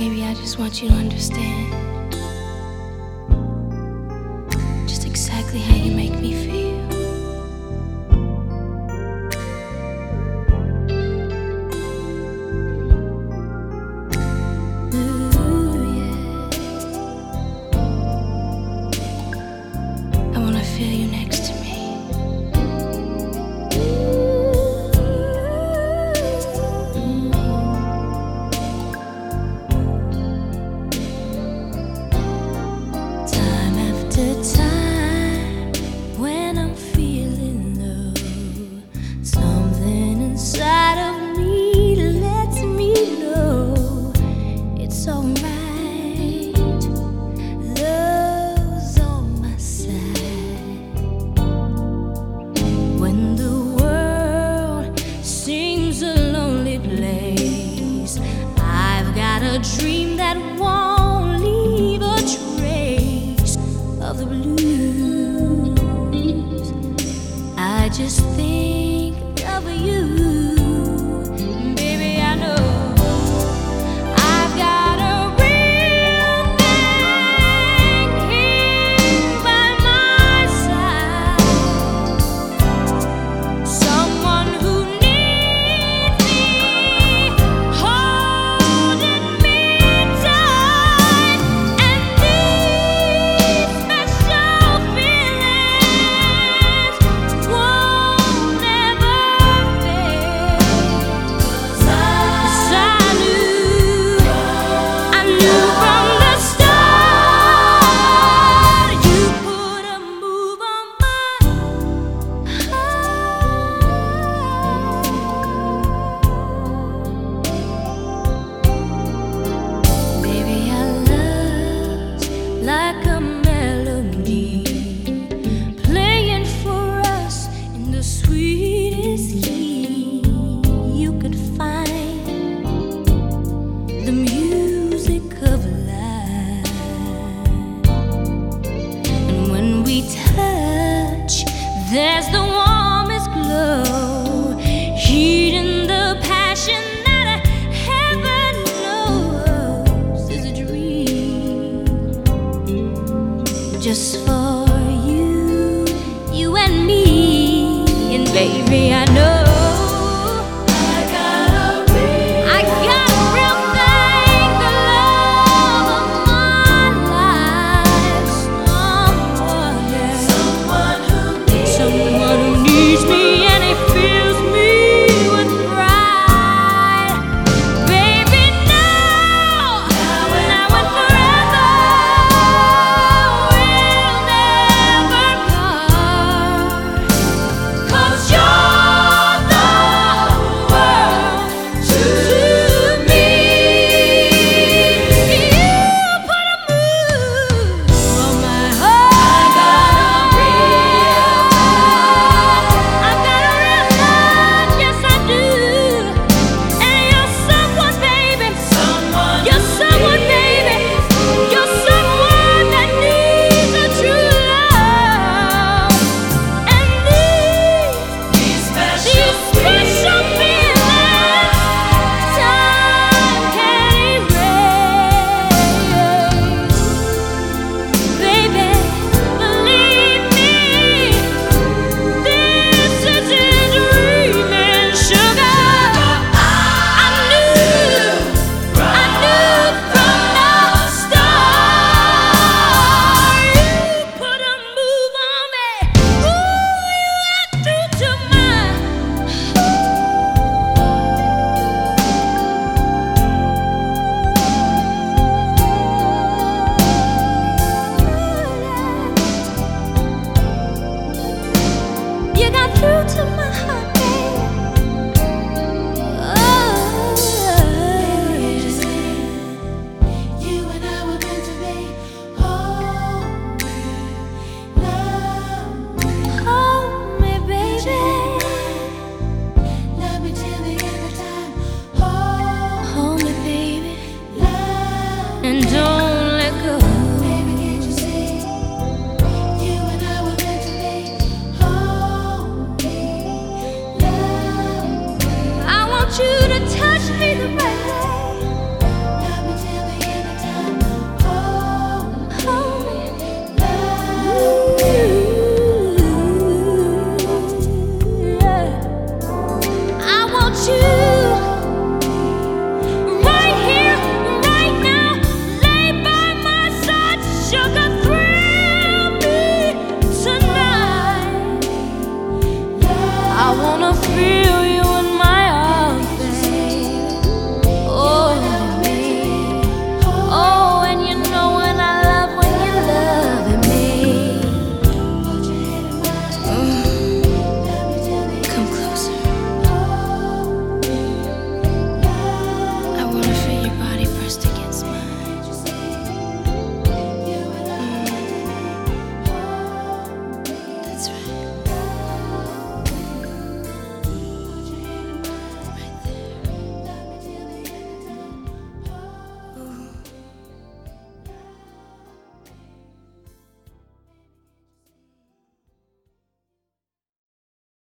Baby, I just want you to understand just exactly how you make me feel. Ooh, yeah. I wanna feel you next to me. A dream that won't leave a trace of the blues. I just think of you. Baby, I know I've got a real thing here by my side, someone who needs me, holding me tight, and these special feelings won't ever fade. 'Cause I knew from the start you put a move on my heart. Baby, our love's like a melody playing for us in the sweetest key you could find, the music of life. And when we touch, there's the warmest glow, heating the passion that heaven knows is a dream just for you and me. And baby, I